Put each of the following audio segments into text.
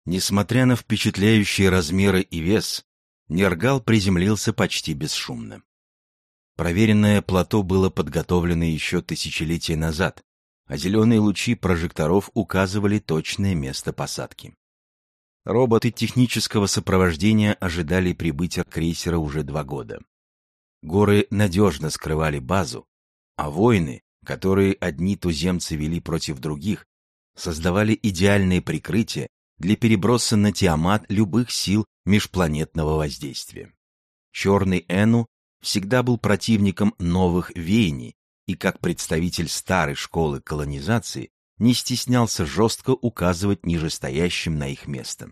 Несмотря на впечатляющие размеры и вес, Нергал приземлился почти бесшумно. Проверенное плато было подготовлено еще тысячелетия назад, а зеленые лучи прожекторов указывали точное место посадки. Роботы технического сопровождения ожидали прибытия крейсера уже 2 года. Горы надежно скрывали базу, а войны, которые одни туземцы вели против других, создавали идеальное прикрытие для переброса на Тиамат любых сил межпланетного воздействия. Черный Эну всегда был противником новых веяний и, как представитель старой школы колонизации, не стеснялся жестко указывать нижестоящим на их место.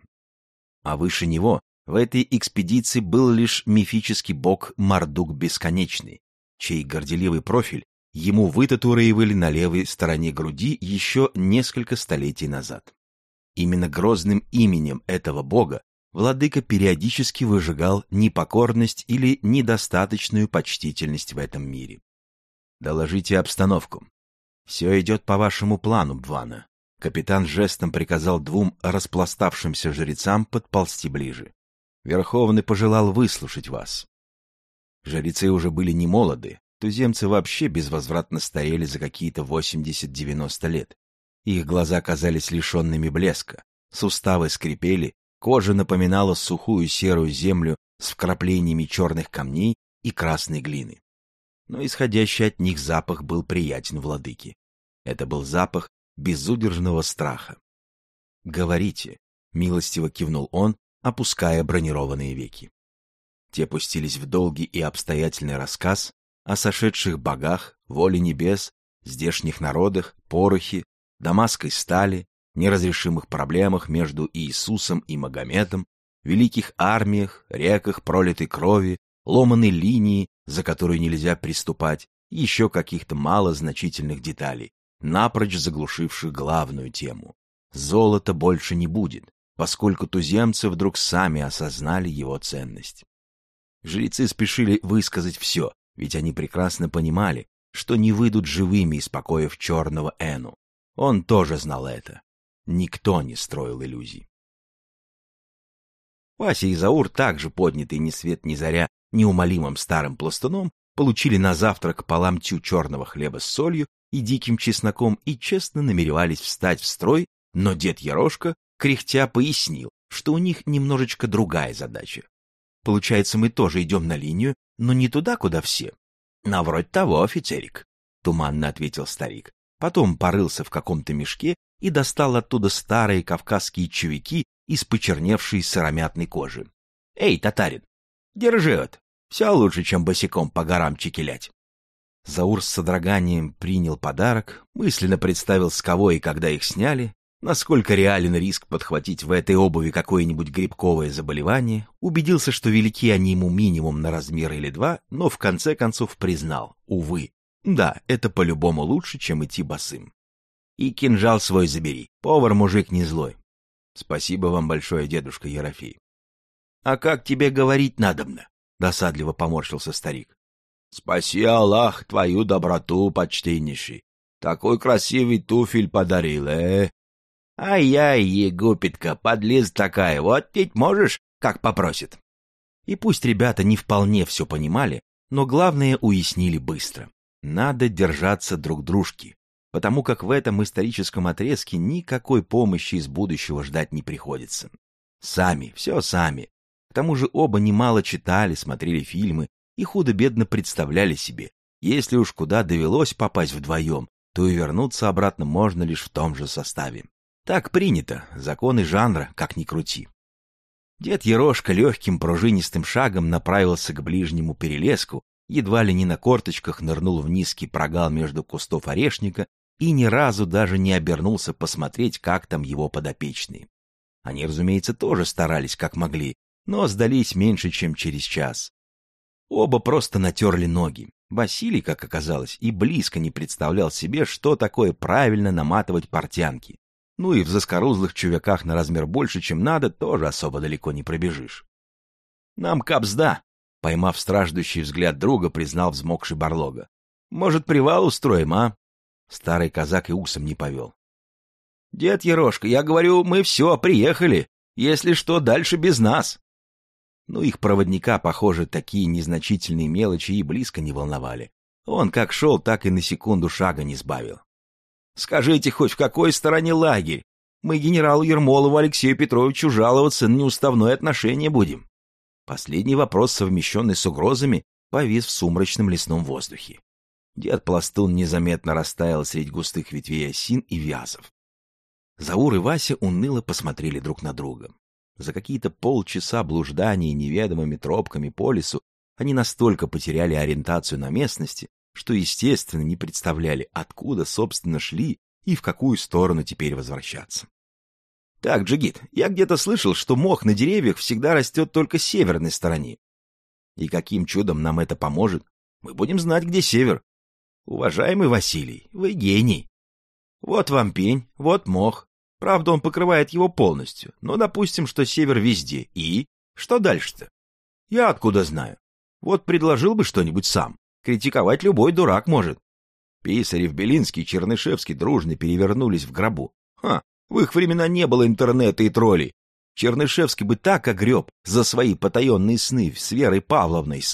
А выше него в этой экспедиции был лишь мифический бог Мардук Бесконечный, чей горделивый профиль ему вытатуировали на левой стороне груди еще несколько столетий назад. Именно грозным именем этого бога владыка периодически выжигал непокорность или недостаточную почтительность в этом мире. «Доложите обстановку. Все идет по вашему плану, Бвана». Капитан жестом приказал 2 распластавшимся жрецам подползти ближе. Верховный пожелал выслушать вас. Жрецы уже были не молоды, туземцы вообще безвозвратно старели за какие-то 80-90 лет. Их глаза казались лишенными блеска, суставы скрипели, кожа напоминала сухую серую землю с вкраплениями черных камней и красной глины. Но исходящий от них запах был приятен владыке. Это был запах безудержного страха. «Говорите», — милостиво кивнул он, опуская бронированные веки. Те пустились в долгий и обстоятельный рассказ о сошедших богах, воле небес, здешних народах, порохе, дамасской стали, неразрешимых проблемах между Иисусом и Магометом, великих армиях, реках пролитой крови, ломаной линии, за которую нельзя приступать, и еще каких-то малозначительных деталей, напрочь заглушивших главную тему. Золота больше не будет, поскольку туземцы вдруг сами осознали его ценность. Жрецы спешили высказать все, ведь они прекрасно понимали, что не выйдут живыми из покоев черного Эну. Он тоже знал это. Никто не строил иллюзий. Вася и Заур, также поднятые ни свет ни заря неумолимым старым пластуном, получили на завтрак по ломтю черного хлеба с солью и диким чесноком и честно намеревались встать в строй, но дед Ерошка, кряхтя, пояснил, что у них немножечко другая задача. Получается, мы тоже идем на линию, но не туда, куда все. — На вроде того, офицерик, — туманно ответил старик. Потом порылся в каком-то мешке и достал оттуда старые кавказские чувяки из почерневшей сыромятной кожи. — Эй, татарин, держи вот, все лучше, чем босиком по горам чекилять. Заур с содроганием принял подарок, мысленно представил, с кого и когда их сняли, насколько реален риск подхватить в этой обуви какое-нибудь грибковое заболевание, убедился, что велики они ему минимум на размер или 2, но в конце концов признал, увы, да, это по-любому лучше, чем идти босым. И кинжал свой забери, повар-мужик не злой. Спасибо вам большое, дедушка Ерофей. — А как тебе говорить надобно? — досадливо поморщился старик. — Спаси Аллах твою доброту, почтеннейший. Такой красивый туфель подарил, Ай-яй, Егупетка, подлиза такая, вот ведь можешь, как попросит. И пусть ребята не вполне все понимали, но главное уяснили быстро. Надо держаться друг дружки, потому как в этом историческом отрезке никакой помощи из будущего ждать не приходится. Сами, все сами. К тому же оба немало читали, смотрели фильмы и худо-бедно представляли себе, если уж куда довелось попасть вдвоем, то и вернуться обратно можно лишь в том же составе. Так принято, законы жанра, как ни крути. Дед Ерошка легким пружинистым шагом направился к ближнему перелеску, едва ли не на корточках нырнул в низкий прогал между кустов орешника и ни разу даже не обернулся посмотреть, как там его подопечные. Они, разумеется, тоже старались как могли, но сдались меньше, чем через час. Оба просто натерли ноги. Василий, как оказалось, и близко не представлял себе, что такое правильно наматывать портянки. Ну и в заскорузлых чувяках на размер больше, чем надо, тоже особо далеко не пробежишь. «Нам кабзда», — поймав страждущий взгляд друга, признал взмокший Барлога. «Может, привал устроим, а?» Старый казак и усом не повел. «Дед Ерошка, я говорю, мы все, приехали», Если что, дальше без нас. Но их проводника, похоже, такие незначительные мелочи и близко не волновали. Он как шел, так и на секунду шага не сбавил. «Скажите хоть, в какой стороне лагерь? Мы генералу Ермолову Алексею Петровичу жаловаться на неуставное отношение будем». Последний вопрос, совмещенный с угрозами, повис в сумрачном лесном воздухе. Дед-пластун незаметно растаял среди густых ветвей осин и вязов. Заур и Вася уныло посмотрели друг на друга. За какие-то полчаса блуждания неведомыми тропками по лесу они настолько потеряли ориентацию на местности, что, естественно, не представляли, откуда, собственно, шли и в какую сторону теперь возвращаться. «Так, Джигит, я где-то слышал, что мох на деревьях всегда растет только с северной стороны. И каким чудом нам это поможет? Мы будем знать, где север. Уважаемый Василий, вы гений. Вот вам пень, вот мох. Правда, он покрывает его полностью, но допустим, что север везде. И? Что дальше-то? Я откуда знаю? Вот предложил бы что-нибудь сам. Критиковать любой дурак может». Писарев, Белинский, Чернышевский дружно перевернулись в гробу. В их времена не было интернета и троллей. Чернышевский бы так огреб за свои потаенные сны с Верой Павловной.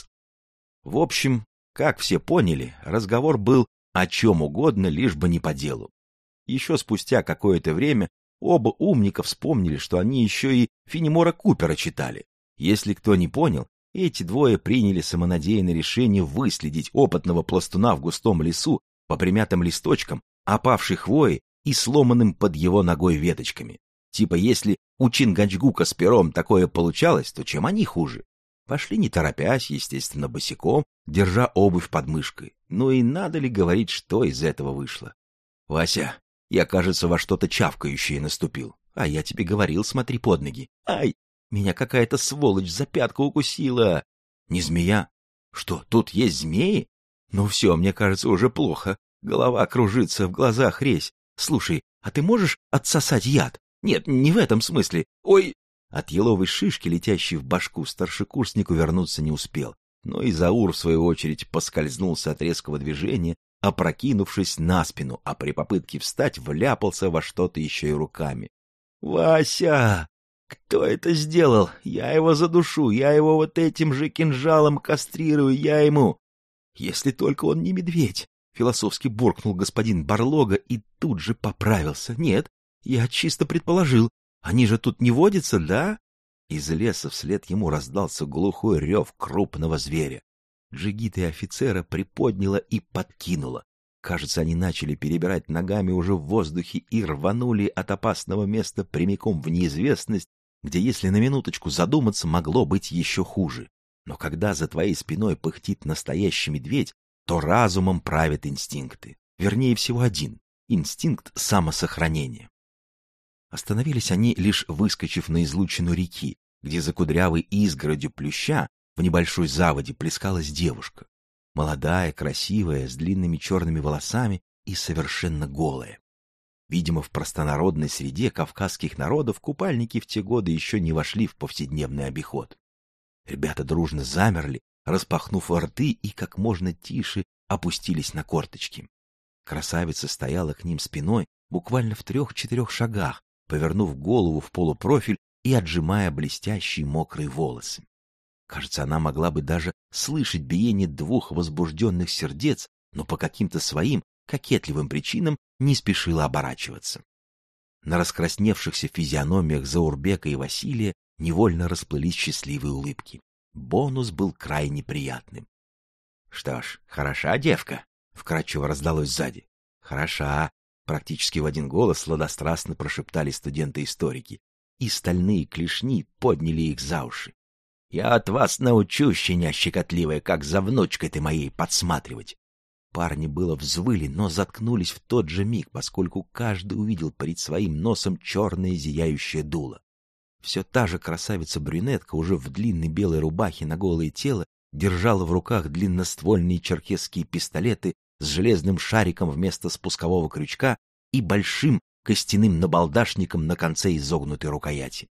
В общем, как все поняли, разговор был о чем угодно, лишь бы не по делу. Еще спустя какое-то время оба умника вспомнили, что они еще и Фенемора Купера читали. Если кто не понял, эти двое приняли самонадеянное решение выследить опытного пластуна в густом лесу по примятым листочкам, опавшей хвои и сломанным под его ногой веточками. Типа, если у Чингачгука с пером такое получалось, то чем они хуже? Пошли не торопясь, естественно, босиком, держа обувь под мышкой. Ну и надо ли говорить, что из этого вышло? «Вася, я, кажется, во что-то чавкающее наступил. А я тебе говорил, смотри под ноги. Ай, меня какая-то сволочь за пятку укусила. Не змея? Что, тут есть змеи? Ну все, мне кажется, уже плохо. Голова кружится, в глазах резь. Слушай, а ты можешь отсосать яд? Нет, не в этом смысле. Ой!» От еловой шишки, летящей в башку, старшекурсник увернуться не успел. Но и Заур, в свою очередь, поскользнулся от резкого движения, опрокинувшись на спину, а при попытке встать вляпался во что-то еще и руками. «Вася! Кто это сделал? Я его задушу, я его вот этим же кинжалом кастрирую, я ему...» «Если только он не медведь!» — философски буркнул господин Барлога и тут же поправился. «Нет, я чисто предположил. Они же тут не водятся, да?» Из леса вслед ему раздался глухой рев крупного зверя. Джигита и офицера приподняло и подкинуло. Кажется, они начали перебирать ногами уже в воздухе и рванули от опасного места прямиком в неизвестность, где, если на минуточку задуматься, могло быть еще хуже. Но когда за твоей спиной пыхтит настоящий медведь, то разумом правят инстинкты. Вернее всего один — инстинкт самосохранения. Остановились они, лишь выскочив на излучину реки, где за кудрявой изгородью плюща в небольшой заводе плескалась девушка. Молодая, красивая, с длинными черными волосами и совершенно голая. Видимо, в простонародной среде кавказских народов купальники в те годы еще не вошли в повседневный обиход. Ребята дружно замерли, распахнув рты и как можно тише опустились на корточки. Красавица стояла к ним спиной буквально в 3-4 шагах, повернув голову в полупрофиль и отжимая блестящие мокрые волосы. Кажется, она могла бы даже слышать биение двух возбужденных сердец, но по каким-то своим кокетливым причинам не спешила оборачиваться. На раскрасневшихся физиономиях Заурбека и Василия невольно расплылись счастливые улыбки. Бонус был крайне приятным. — Что ж, хороша девка, — вкрадчиво раздалось сзади. — Хороша, — практически в один голос сладострастно прошептали студенты-историки, и стальные клешни подняли их за уши. — Я от вас научу, щеня щекотливая, как за внучкой ты моей подсматривать. Парни было взвыли, но заткнулись в тот же миг, поскольку каждый увидел перед своим носом черное зияющее дуло. Все та же красавица-брюнетка уже в длинной белой рубахе на голое тело держала в руках длинноствольные черкесские пистолеты с железным шариком вместо спускового крючка и большим костяным набалдашником на конце изогнутой рукояти.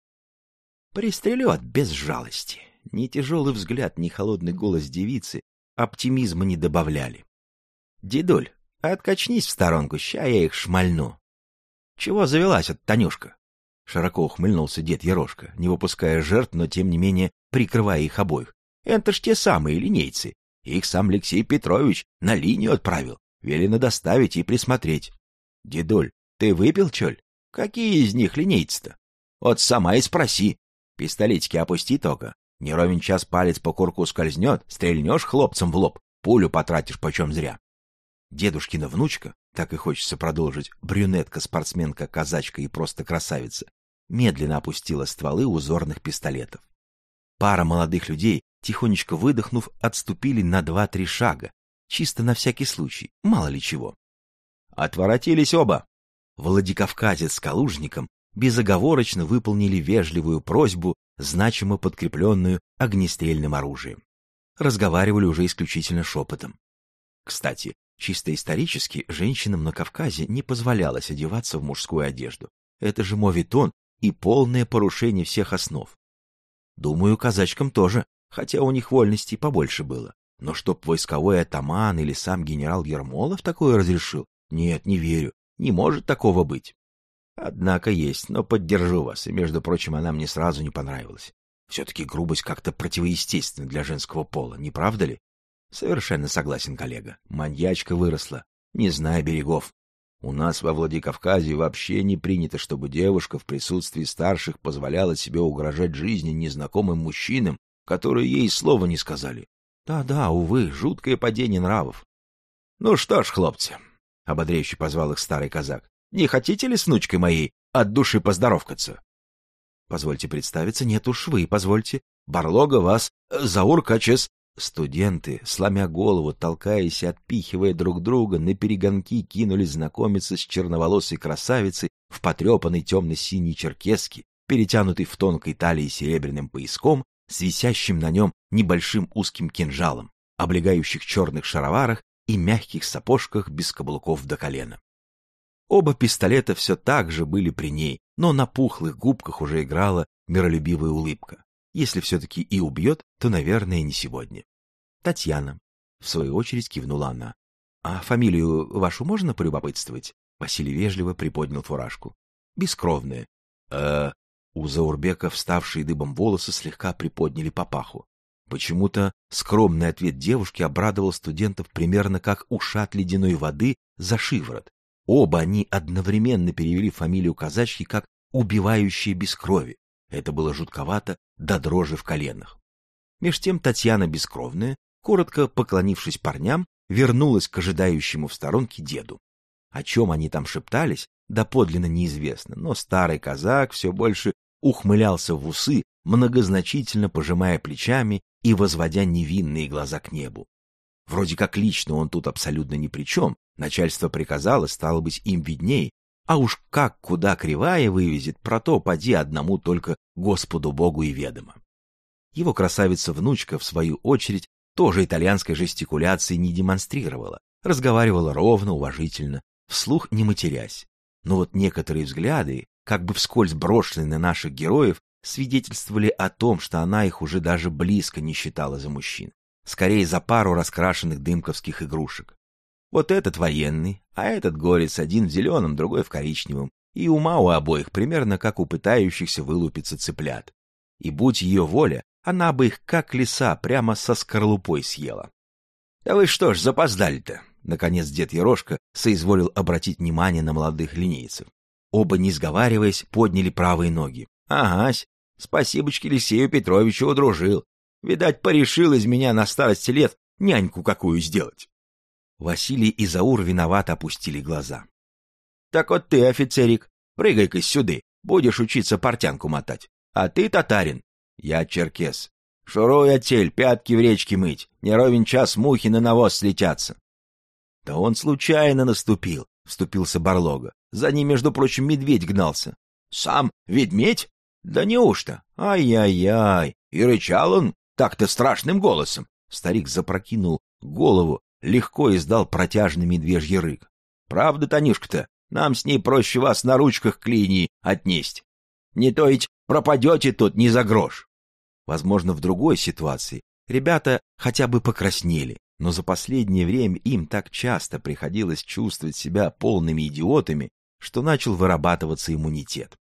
Пристрелет без жалости. Ни тяжелый взгляд, ни холодный голос девицы оптимизма не добавляли. — Дедуль, откачнись в сторонку, ща я их шмальну. — Чего завелась эта Танюшка? Широко ухмыльнулся дед Ерошка, не выпуская жертв, но тем не менее прикрывая их обоих. Это ж те самые линейцы. Их сам Алексей Петрович на линию отправил. Велено доставить и присмотреть. Дедуль, ты выпил, чоль? Какие из них линейцы-то? Вот сама и спроси. Пистолетики опусти только. Не ровен час палец по курку скользнет, стрельнешь хлопцам в лоб, пулю потратишь почем зря. Дедушкина внучка, так и хочется продолжить, брюнетка, спортсменка, казачка и просто красавица, медленно опустила стволы узорных пистолетов. Пара молодых людей, тихонечко выдохнув, отступили на 2-3 шага, чисто на всякий случай, мало ли чего. Отворотились оба. Владикавказец с калужником безоговорочно выполнили вежливую просьбу, значимо подкрепленную огнестрельным оружием. Разговаривали уже исключительно шепотом. Кстати, чисто исторически женщинам на Кавказе не позволялось одеваться в мужскую одежду. Это же моветон и полное порушение всех основ. Думаю, казачкам тоже, хотя у них вольностей побольше было. Но чтоб войсковой атаман или сам генерал Ермолов такое разрешил? Нет, не верю, не может такого быть. Однако есть, но поддержу вас, и, между прочим, она мне сразу не понравилась. Все-таки грубость как-то противоестественна для женского пола, не правда ли? Совершенно согласен, коллега. Маньячка выросла, не зная берегов. У нас во Владикавказе вообще не принято, чтобы девушка в присутствии старших позволяла себе угрожать жизни незнакомым мужчинам, которые ей слова не сказали. Да-да, увы, жуткое падение нравов. — Ну что ж, хлопцы, — ободряюще позвал их старый казак, — не хотите ли с внучкой моей от души поздоровкаться? — Позвольте представиться, нет уж вы, позвольте. Барлога вас, Заур Качес. Студенты, сломя голову, толкаясь и отпихивая друг друга, наперегонки кинулись знакомиться с черноволосой красавицей в потрепанной темно-синей черкеске, перетянутой в тонкой талии серебряным пояском, с висящим на нем небольшим узким кинжалом, облегающих черных шароварах и мягких сапожках без каблуков до колена. Оба пистолета все так же были при ней, но на пухлых губках уже играла миролюбивая улыбка. Если все-таки и убьет, то, наверное, не сегодня. Татьяна. В свою очередь кивнула она. — А фамилию вашу можно полюбопытствовать? Василий вежливо приподнял фуражку. — Бескровная. У Заурбека вставшие дыбом волосы слегка приподняли папаху. Почему-то скромный ответ девушки обрадовал студентов примерно как ушат ледяной воды за шиворот. Оба они одновременно перевели фамилию казачки как «убивающие без крови». Это было жутковато до дрожи в коленах. Меж тем Татьяна Бескровная, коротко поклонившись парням, вернулась к ожидающему в сторонке деду. О чем они там шептались, доподлинно неизвестно, но старый казак все больше ухмылялся в усы, многозначительно пожимая плечами и возводя невинные глаза к небу. Вроде как лично он тут абсолютно ни при чем, начальство приказало, стало быть, им видней, а уж как куда кривая вывезет, про то поди одному только Господу Богу и ведомо. Его красавица-внучка, в свою очередь, тоже итальянской жестикуляции не демонстрировала, разговаривала ровно, уважительно, вслух не матерясь. Но вот некоторые взгляды, как бы вскользь брошенные на наших героев, свидетельствовали о том, что она их уже даже близко не считала за мужчин. Скорее за пару раскрашенных дымковских игрушек. Вот этот военный, а этот горец, один в зеленом, другой в коричневом, и ума у обоих примерно как у пытающихся вылупиться цыплят. И будь ее воля, она бы их как лиса прямо со скорлупой съела. — Да вы что ж запоздали-то? — наконец дед Ерошка соизволил обратить внимание на молодых линейцев. Оба, не сговариваясь, подняли правые ноги. — Агась, спасибочки Алексею Петровичу удружил. Видать, порешил из меня на старости лет няньку какую сделать. Василий и Заур виновато опустили глаза. — Так вот ты, офицерик, прыгай-ка сюды, будешь учиться портянку мотать. А ты татарин. Я черкес. Шуруй отель, пятки в речке мыть, не ровен час мухи на навоз слетятся. — Да он случайно наступил, — вступился Барлога. За ним, между прочим, медведь гнался. — Сам ведмедь? Да неужто? Ай-яй-яй! И рычал он так-то страшным голосом. Старик запрокинул голову, легко издал протяжный медвежий рык. — Правда, Танюшка-то, нам с ней проще вас на ручках к линии отнесть. Не то ведь пропадете тут не за грош. Возможно, в другой ситуации ребята хотя бы покраснели, но за последнее время им так часто приходилось чувствовать себя полными идиотами, что начал вырабатываться иммунитет.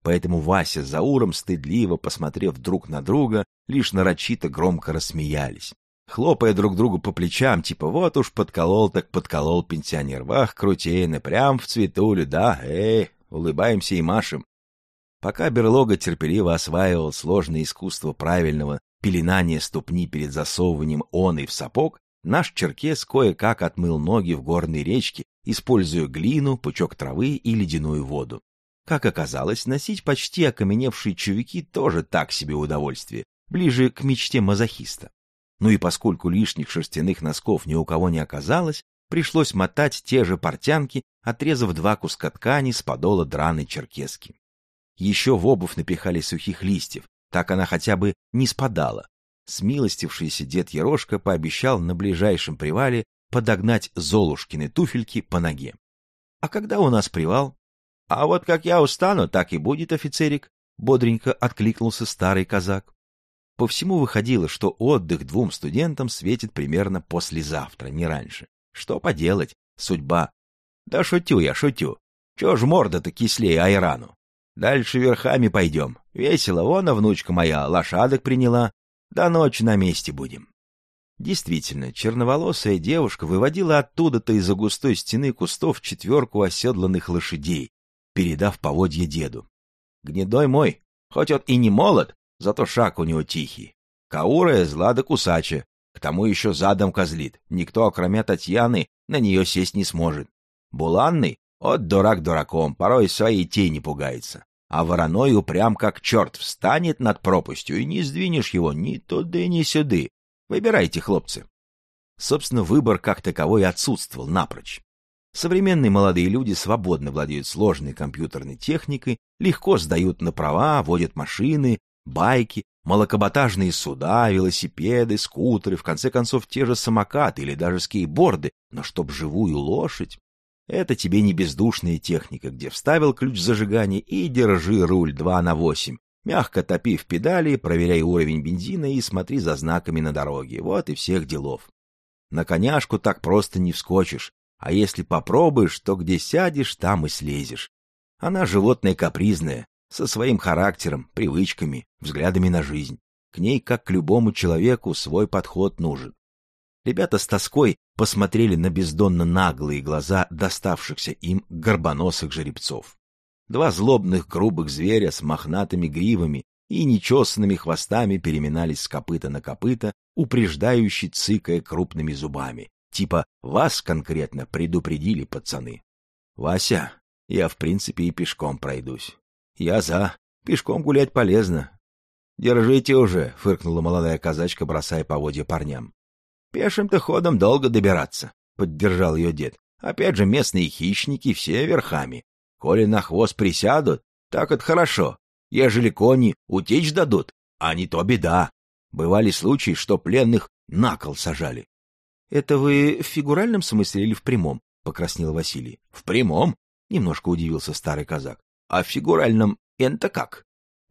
Поэтому Вася с Зауром, стыдливо посмотрев друг на друга, лишь нарочито громко рассмеялись, хлопая друг другу по плечам, типа вот уж подколол так подколол пенсионер, вах, крутейно, прям в цветулю, да, улыбаемся и машем. Пока берлога терпеливо осваивал сложное искусство правильного пеленания ступни перед засовыванием оной в сапог, наш черкес кое-как отмыл ноги в горной речке, используя глину, пучок травы и ледяную воду. Как оказалось, носить почти окаменевшие чувики тоже так себе удовольствие, ближе к мечте мазохиста. Ну и поскольку лишних шерстяных носков ни у кого не оказалось, пришлось мотать те же портянки, отрезав 2 куска ткани с подола драной черкески. Еще в обувь напихали сухих листьев, так она хотя бы не спадала. Смилостившийся дед Ерошка пообещал на ближайшем привале подогнать Золушкины туфельки по ноге. — А когда у нас привал? — А вот как я устану, так и будет, офицерик, — бодренько откликнулся старый казак. По всему выходило, что отдых 2 студентам светит примерно послезавтра, не раньше. Что поделать, судьба. Да шутю я, шутю. Чего ж морда-то кислее айрану? Дальше верхами пойдем. Весело, вон, внучка моя, лошадок приняла. До ночи на месте будем. Действительно, черноволосая девушка выводила оттуда-то из-за густой стены кустов 4 оседланных лошадей, передав поводье деду. Гнедой мой, хоть он и не молод, зато шаг у него тихий. Каурая зла да кусача, к тому еще задом козлит. Никто, кроме Татьяны, на нее сесть не сможет. Буланный, от дурак дураком, порой своей тени пугается. А вороной упрям как черт встанет над пропастью, и не сдвинешь его ни туды, ни сюды. Выбирайте, хлопцы. Собственно, выбор как таковой отсутствовал напрочь. Современные молодые люди свободно владеют сложной компьютерной техникой, легко сдают на права, водят машины, байки, малокаботажные суда, велосипеды, скутеры, в конце концов те же самокаты или даже скейтборды, но чтоб живую лошадь. Это тебе не бездушная техника, где вставил ключ зажигания и держи руль 2/8. Мягко топи в педали, проверяй уровень бензина и смотри за знаками на дороге. Вот и всех делов. На коняшку так просто не вскочишь, а если попробуешь, то где сядешь, там и слезешь. Она животное капризное, со своим характером, привычками, взглядами на жизнь. К ней, как к любому человеку, свой подход нужен. Ребята с тоской посмотрели на бездонно наглые глаза доставшихся им горбоносых жеребцов. 2 злобных грубых зверя с мохнатыми гривами и нечесанными хвостами переминались с копыта на копыта, упреждающе цыкая крупными зубами. Типа «вас конкретно предупредили, пацаны». «Вася, я в принципе и пешком пройдусь». «Я за. Пешком гулять полезно». «Держите уже», — фыркнула молодая казачка, бросая поводья парням. «Пешим-то ходом долго добираться», — поддержал ее дед. «Опять же, местные хищники все верхами. Коли на хвост присядут, так это хорошо. Ежели кони утечь дадут, а не то беда. Бывали случаи, что пленных на кол сажали». «Это вы в фигуральном смысле или в прямом?» — покраснел Василий. «В прямом?» — немножко удивился старый казак. «А в фигуральном это как?»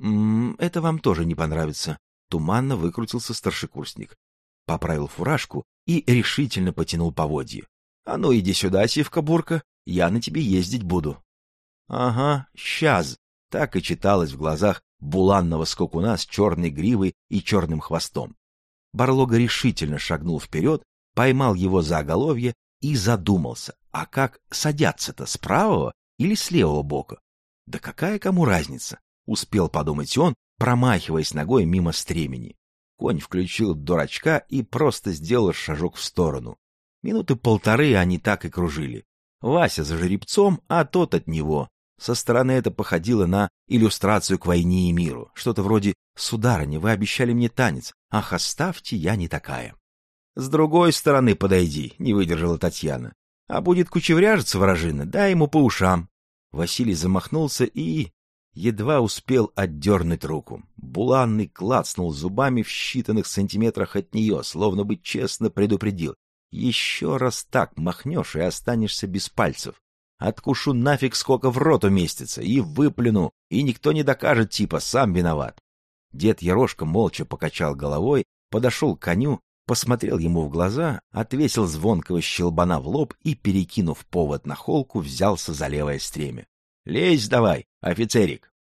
«Это вам тоже не понравится», — туманно выкрутился старшекурсник. Поправил фуражку и решительно потянул поводье. «А ну иди сюда, сивка-бурка, я на тебе ездить буду». «Ага, щас», — так и читалось в глазах буланного скакуна с черной гривой и черным хвостом. Барлога решительно шагнул вперед, поймал его за оголовье и задумался, а как садятся-то, с правого или с левого бока? Да какая кому разница? Успел подумать он, промахиваясь ногой мимо стремени. Конь включил дурачка и просто сделал шажок в сторону. Минуты 1.5 они так и кружили. Вася за жеребцом, а тот от него. Со стороны это походило на иллюстрацию к «Войне и миру». Что-то вроде «Сударыня, вы обещали мне танец. Ах, оставьте, я не такая». «С другой стороны подойди», — не выдержала Татьяна. «А будет кучевряжиться вражина, дай ему по ушам». Василий замахнулся и едва успел отдернуть руку. Буланный клацнул зубами в считанных сантиметрах от нее, словно бы честно предупредил. «Еще раз так махнешь и останешься без пальцев. Откушу нафиг, сколько в рот уместится, и выплюну, и никто не докажет, типа, сам виноват». Дед Ерошка молча покачал головой, подошел к коню, посмотрел ему в глаза, отвесил звонкого щелбана в лоб и, перекинув повод на холку, взялся за левое стремя. «Лезь давай, офицерик!»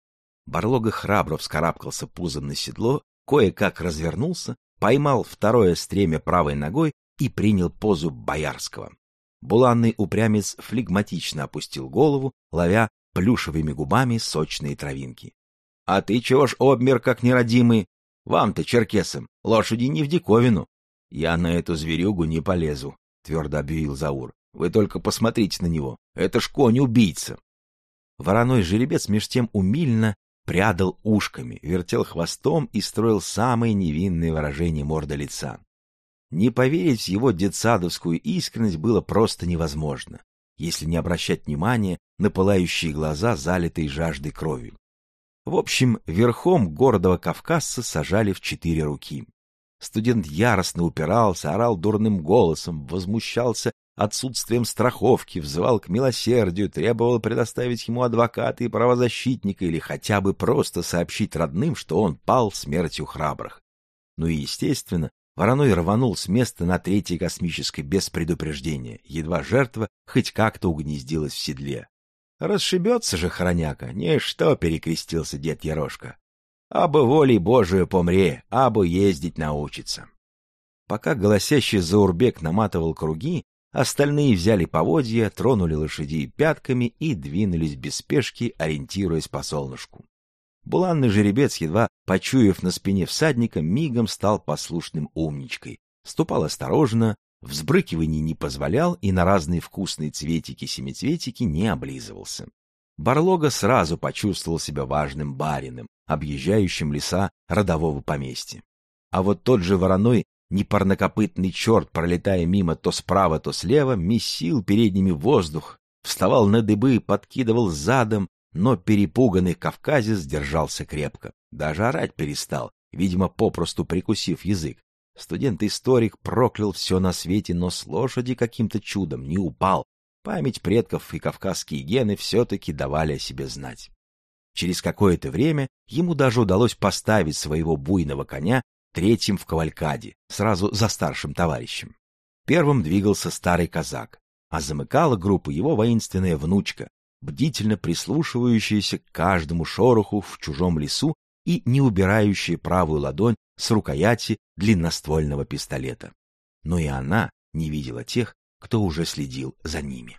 Барлога храбро вскарабкался пузом на седло, кое-как развернулся, поймал второе стремя правой ногой и принял позу боярского. Буланный упрямец флегматично опустил голову, ловя плюшевыми губами сочные травинки. — А ты чего ж обмер, как неродимый? Вам-то, черкесам, лошади не в диковину. — Я на эту зверюгу не полезу, — твердо объявил Заур. — Вы только посмотрите на него. Это ж конь-убийца. Вороной жеребец меж тем умильно прядал ушками, вертел хвостом и строил самые невинные выражения морды лица. Не поверить в его детсадовскую искренность было просто невозможно, если не обращать внимания на пылающие глаза, залитые жаждой крови. В общем, верхом гордого кавказца сажали в 4 руки. Студент яростно упирался, орал дурным голосом, возмущался отсутствием страховки, взывал к милосердию, требовал предоставить ему адвоката и правозащитника или хотя бы просто сообщить родным, что он пал смертью храбрых. Ну и, естественно, Вороной рванул с места на 3-й космической без предупреждения, едва жертва хоть как-то угнездилась в седле. Расшибется же хроняка, ничто, перекрестился дед Ерошка. Абы волей Божию помре, абы ездить научится. Пока голосящий Заурбек наматывал круги, остальные взяли поводья, тронули лошадей пятками и двинулись без спешки, ориентируясь по солнышку. Буланный жеребец, едва почуяв на спине всадника, мигом стал послушным умничкой. Ступал осторожно, взбрыкиваний не позволял и на разные вкусные цветики-семицветики не облизывался. Барлога сразу почувствовал себя важным барином, объезжающим леса родового поместья. А вот тот же вороной, непарнокопытный черт, пролетая мимо то справа, то слева, месил передними воздух, вставал на дыбы, подкидывал задом, но перепуганный кавказец держался крепко. Даже орать перестал, видимо, попросту прикусив язык. Студент-историк проклял все на свете, но с лошади каким-то чудом не упал. Память предков и кавказские гены все-таки давали о себе знать. Через какое-то время ему даже удалось поставить своего буйного коня 3-м в кавалькаде, сразу за старшим товарищем. Первым двигался старый казак, а замыкала группу его воинственная внучка, бдительно прислушивающаяся к каждому шороху в чужом лесу и не убирающая правую ладонь с рукояти длинноствольного пистолета. Но и она не видела тех, кто уже следил за ними.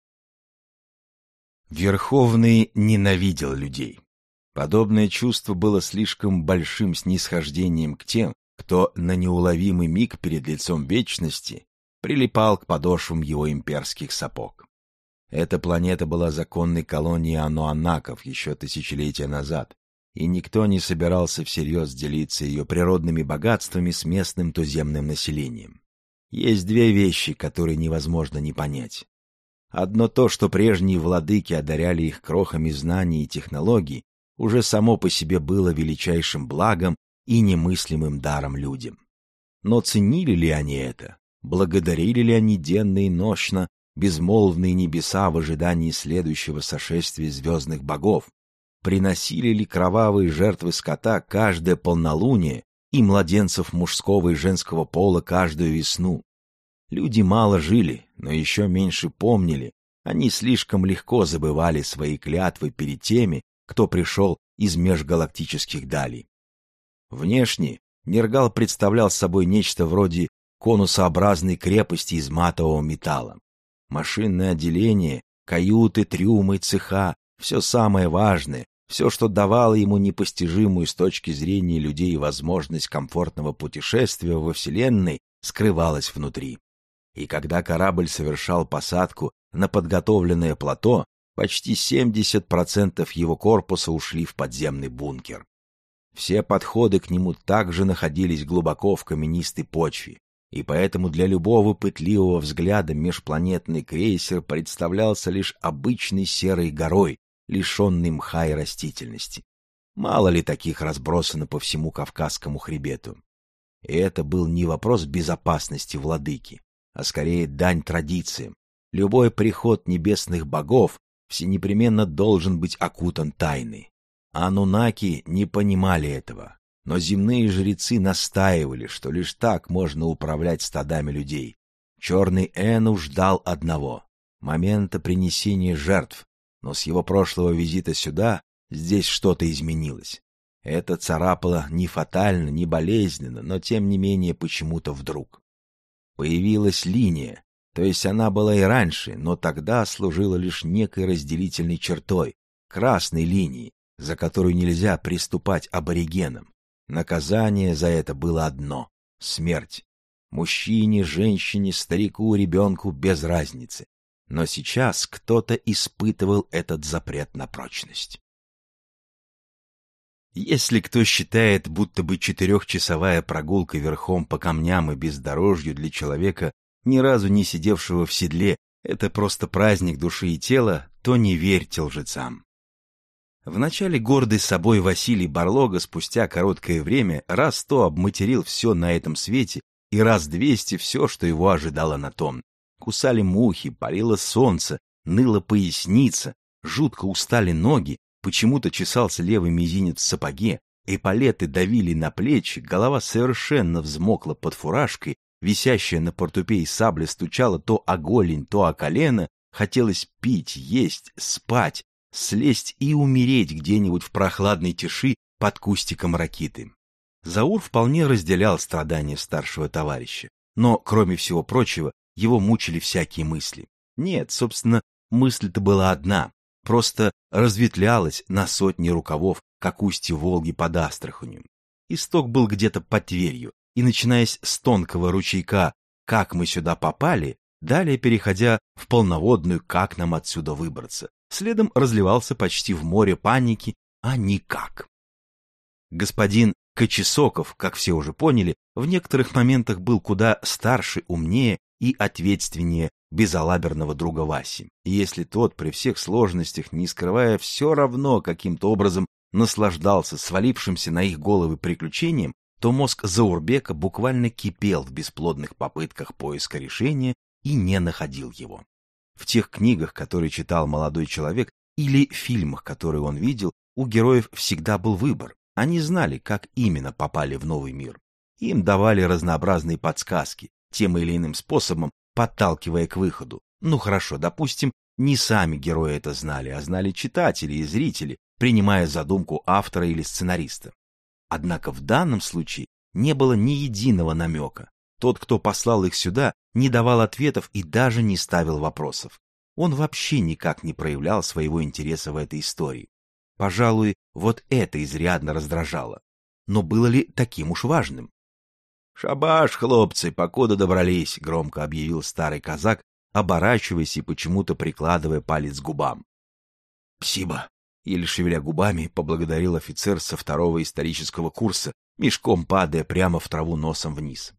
Верховный ненавидел людей. Подобное чувство было слишком большим снисхождением к тем, кто на неуловимый миг перед лицом вечности прилипал к подошвам его имперских сапог. Эта планета была законной колонией ануаннаков еще тысячелетия назад, и никто не собирался всерьез делиться ее природными богатствами с местным туземным населением. Есть 2 вещи, которые невозможно не понять. Одно то, что прежние владыки одаряли их крохами знаний и технологий, уже само по себе было величайшим благом и немыслимым даром людям. Но ценили ли они это? Благодарили ли они денно и нощно безмолвные небеса в ожидании следующего сошествия звездных богов? Приносили ли кровавые жертвы скота каждое полнолуние и младенцев мужского и женского пола каждую весну? Люди мало жили, но еще меньше помнили. Они слишком легко забывали свои клятвы перед теми, кто пришел из межгалактических далей. Внешне Нергал представлял собой нечто вроде конусообразной крепости из матового металла. Машинное отделение, каюты, трюмы, цеха — все самое важное, все, что давало ему непостижимую с точки зрения людей возможность комфортного путешествия во Вселенной, скрывалось внутри. И когда корабль совершал посадку на подготовленное плато, почти 70% его корпуса ушли в подземный бункер. Все подходы к нему также находились глубоко в каменистой почве, и поэтому для любого пытливого взгляда межпланетный крейсер представлялся лишь обычной серой горой, лишенной мха и растительности. Мало ли таких разбросано по всему Кавказскому хребету. И это был не вопрос безопасности владыки, а скорее дань традициям. Любой приход небесных богов всенепременно должен быть окутан тайной. Анунаки не понимали этого, но земные жрецы настаивали, что лишь так можно управлять стадами людей. Черный Эну ждал одного — момента принесения жертв, но с его прошлого визита сюда Здесь что-то изменилось. Это царапало не фатально, не болезненно, но тем не менее почему-то вдруг. Появилась линия, то есть она была и раньше, но тогда служила лишь некой разделительной чертой, красной линией, за которую нельзя приступать аборигенам. Наказание за это было одно — смерть. Мужчине, женщине, старику, ребенку без разницы. Но сейчас кто-то испытывал этот запрет на прочность. Если кто считает, будто бы 4-часовая прогулка верхом по камням и бездорожью для человека, ни разу не сидевшего в седле, это просто праздник души и тела, то не верьте лжецам. Вначале гордый собой Василий Барлога спустя короткое время раз 100 обматерил все на этом свете и раз 200 все, что его ожидало на том. Кусали мухи, палило солнце, ныла поясница, жутко устали ноги, почему-то чесался левый мизинец в сапоге, эполеты давили на плечи, голова совершенно взмокла под фуражкой, висящая на портупее сабля стучала то о голень, то о колено, хотелось пить, есть, спать, слезть и умереть где-нибудь в прохладной тиши под кустиком ракиты. Заур вполне разделял страдания старшего товарища, но, кроме всего прочего, его мучили всякие мысли. Нет, собственно, мысль-то была одна, просто разветвлялась на сотни рукавов, как устье Волги под Астраханью. Исток был где-то под Тверью, и, начинаясь с тонкого ручейка «Как мы сюда попали», далее переходя в полноводную «Как нам отсюда выбраться», следом разливался почти в море паники, а никак. Господин Кочесоков, как все уже поняли, в некоторых моментах был куда старше, умнее и ответственнее безалаберного друга Васи. И если тот при всех сложностях, не скрывая, все равно каким-то образом наслаждался свалившимся на их головы приключением, то мозг Заурбека буквально кипел в бесплодных попытках поиска решения и не находил его. В тех книгах, которые читал молодой человек, или фильмах, которые он видел, у героев всегда был выбор. Они знали, как именно попали в новый мир. Им давали разнообразные подсказки, тем или иным способом подталкивая к выходу. Ну хорошо, допустим, не сами герои это знали, а знали читатели и зрители, принимая задумку автора или сценариста. Однако в данном случае не было ни единого намека. Тот, кто послал их сюда, не давал ответов и даже не ставил вопросов. Он вообще никак не проявлял своего интереса в этой истории. Пожалуй, вот это изрядно раздражало. Но было ли таким уж важным? «Шабаш, хлопцы, покуда добрались», — громко объявил старый казак, оборачиваясь и почему-то прикладывая палец к губам. «Спасибо», — еле шевеля губами, поблагодарил офицер со 2-го исторического курса, мешком падая прямо в траву носом вниз.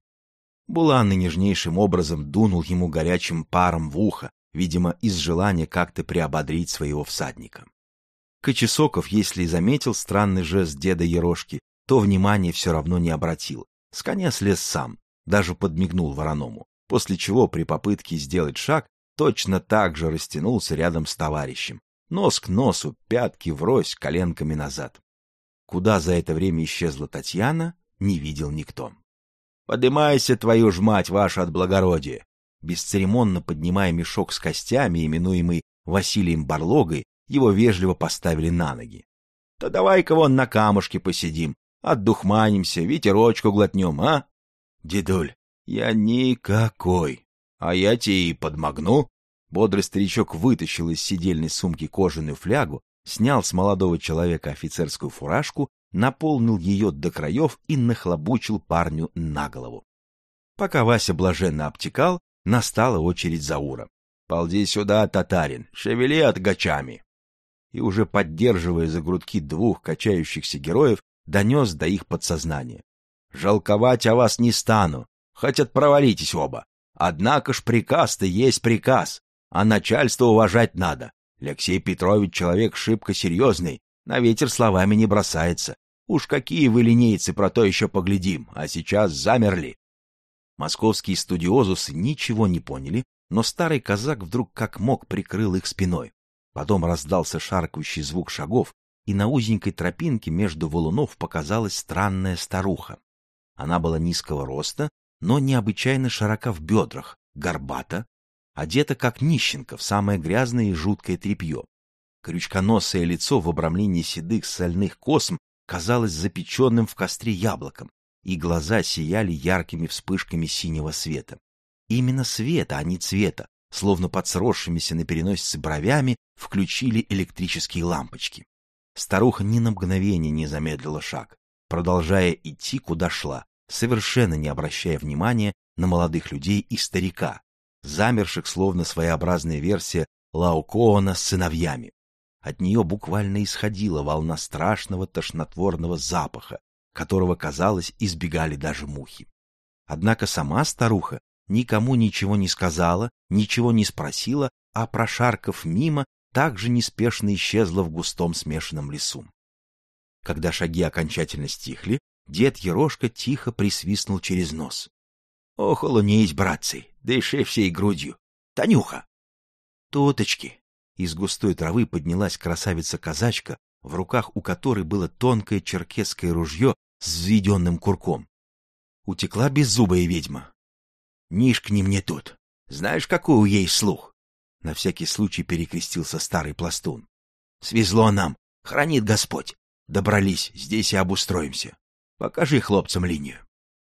Булан нежнейшим образом дунул ему горячим паром в ухо, видимо, из желания как-то приободрить своего всадника. Кочесоков, если и заметил странный жест деда Ерошки, то внимания все равно не обратил. С коня слез сам, даже подмигнул вороному, после чего при попытке сделать шаг точно так же растянулся рядом с товарищем, нос к носу, пятки врозь, коленками назад. Куда за это время исчезла Татьяна, не видел никто. «Подымайся, твою ж мать, ваша от благородия!» Бесцеремонно поднимая мешок с костями, именуемый Василием Барлогой, его вежливо поставили на ноги. «Да давай-ка вон на камушке посидим, отдухманимся, ветерочку глотнем, а?» «Дедуль, я никакой, а я тебе и подмогну». Бодрый старичок вытащил из сидельной сумки кожаную флягу, снял с молодого человека офицерскую фуражку, наполнил ее до краев и нахлобучил парню на голову. Пока Вася блаженно обтекал, настала очередь Заура. «Ползи сюда, татарин, шевели отгачами!» И уже поддерживая за грудки 2 качающихся героев, донес до их подсознания. «Жалковать о вас не стану, хоть отпровалитесь оба. Однако ж приказ-то есть приказ, а начальство уважать надо. Алексей Петрович человек шибко серьезный, на ветер словами не бросается. Уж какие вы линейцы, про то еще поглядим, а сейчас замерли». Московские студиозусы ничего не поняли, но старый казак вдруг как мог прикрыл их спиной. Потом раздался шаркающий звук шагов, и на узенькой тропинке между валунов показалась странная старуха. Она была низкого роста, но необычайно широка в бедрах, горбата, одета как нищенка в самое грязное и жуткое тряпье. Крючконосое лицо в обрамлении седых стальных косм казалось запеченным в костре яблоком, и глаза сияли яркими вспышками синего света. Именно света, а не цвета, словно под сросшимися на переносице бровями, включили электрические лампочки. Старуха ни на мгновение не замедлила шаг, продолжая идти, куда шла, совершенно не обращая внимания на молодых людей и старика, замерших, словно своеобразная версия Лаокоона с сыновьями. От нее буквально исходила волна страшного тошнотворного запаха, которого, казалось, избегали даже мухи. Однако сама старуха никому ничего не сказала, ничего не спросила, а, прошаркав мимо, также неспешно исчезла в густом смешанном лесу. Когда шаги окончательно стихли, дед Ерошка тихо присвистнул через нос. — Охолонись, братцы, дыши всей грудью. Танюха! Туточки! Из густой травы поднялась красавица-казачка, в руках у которой было тонкое черкесское ружье с взведенным курком. Утекла беззубая ведьма. — Нишкни мне тут. Знаешь, какой у ей слух? На всякий случай перекрестился старый пластун. — Свезло нам, хранит Господь. Добрались, здесь и обустроимся. Покажи хлопцам линию.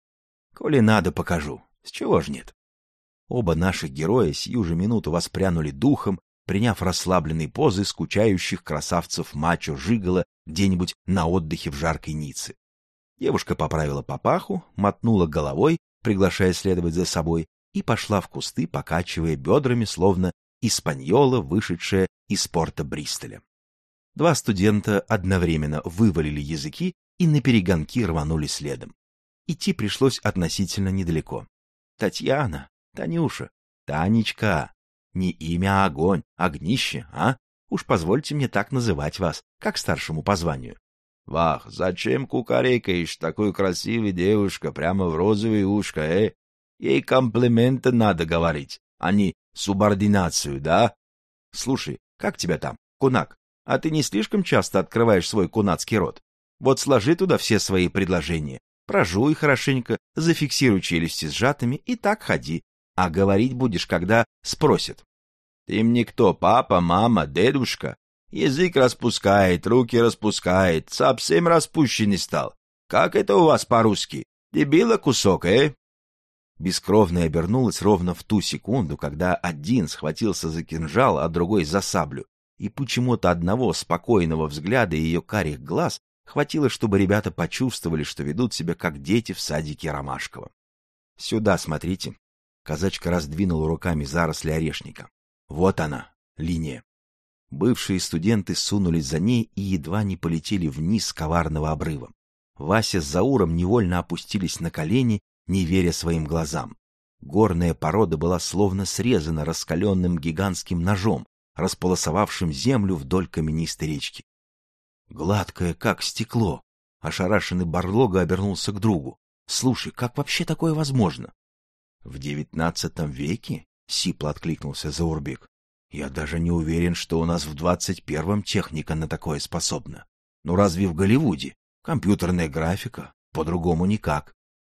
— Коли надо, покажу. С чего ж нет? Оба наших героя сию же минуту воспрянули духом, приняв расслабленные позы скучающих красавцев-мачо-жиголо где-нибудь на отдыхе в жаркой Ницце. Девушка поправила папаху, мотнула головой, приглашая следовать за собой, и пошла в кусты, покачивая бедрами, словно испаньола, вышедшая из порта Бристоля. Два студента одновременно вывалили языки и наперегонки рванули следом. Идти пришлось относительно недалеко. Татьяна, Танюша, Танечка. Не имя, а огонь, огнище, а? Уж позвольте мне так называть вас, как старшему по званию. Вах, зачем кукарекаешь, такой красивой девушка, прямо в розовое ушко, Ей комплименты надо говорить, а не субординацию, да? Слушай, как тебя там, кунак? А ты не слишком часто открываешь свой кунацкий рот? Вот сложи туда все свои предложения, прожуй хорошенько, зафиксируй челюсти сжатыми и так ходи. А говорить будешь, когда спросят. Ты мне кто, папа, мама, дедушка? Язык распускает, руки распускает, совсем распущенный стал. Как это у вас по-русски? Дебила кусок, Бескровная обернулась ровно в ту секунду, когда один схватился за кинжал, а другой за саблю, и почему-то одного спокойного взгляда ее карих глаз хватило, чтобы ребята почувствовали, что ведут себя как дети в садике Ромашкова. Сюда смотрите. Казачка раздвинула руками заросли орешника. Вот она, линия. Бывшие студенты сунулись за ней и едва не полетели вниз с коварного обрыва. Вася с Зауром невольно опустились на колени, не веря своим глазам. Горная порода была словно срезана раскаленным гигантским ножом, располосовавшим землю вдоль каменистой речки. Гладкое, как стекло. Ошарашенный Барлога обернулся к другу. — Слушай, как вообще такое возможно? — В XIX веке? — сипло откликнулся Заурбек. — Я даже не уверен, что у нас в 21-м техника на такое способна. Ну разве в Голливуде? Компьютерная графика? По-другому никак.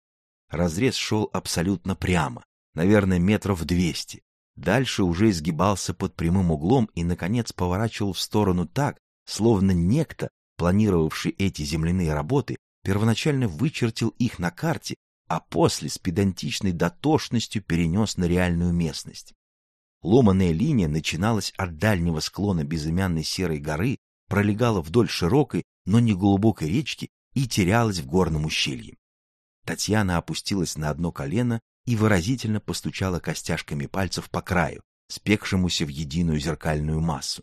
Разрез шел абсолютно прямо, наверное, метров 200. Дальше уже изгибался под прямым углом и, наконец, поворачивал в сторону так, словно некто, планировавший эти земляные работы, первоначально вычертил их на карте, а после с педантичной дотошностью перенес на реальную местность. Ломаная линия начиналась от дальнего склона безымянной серой горы, пролегала вдоль широкой, но не глубокой речки и терялась в горном ущелье. Татьяна опустилась на одно колено и выразительно постучала костяшками пальцев по краю, спекшемуся в единую зеркальную массу.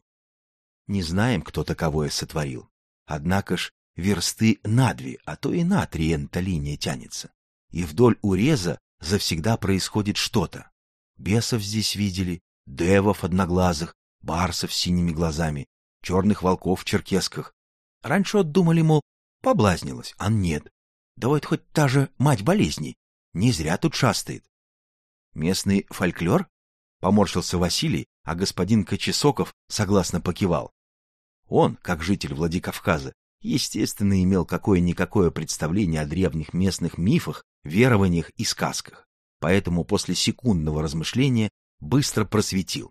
Не знаем, кто таковое сотворил. Однако ж версты на 2, а то и на 3 эта линия тянется. И вдоль уреза завсегда происходит что-то. Бесов здесь видели, девов одноглазых, барсов с синими глазами, черных волков в черкесках. Раньше думали, мол, поблазнилась, а нет. Да вот хоть та же мать болезней, не зря тут шастает. Местный фольклор? Поморщился Василий, а господин Кочесоков согласно покивал. Он, как житель Владикавказа, естественно, имел какое-никакое представление о древних местных мифах, верованиях и сказках, поэтому после секундного размышления быстро просветил.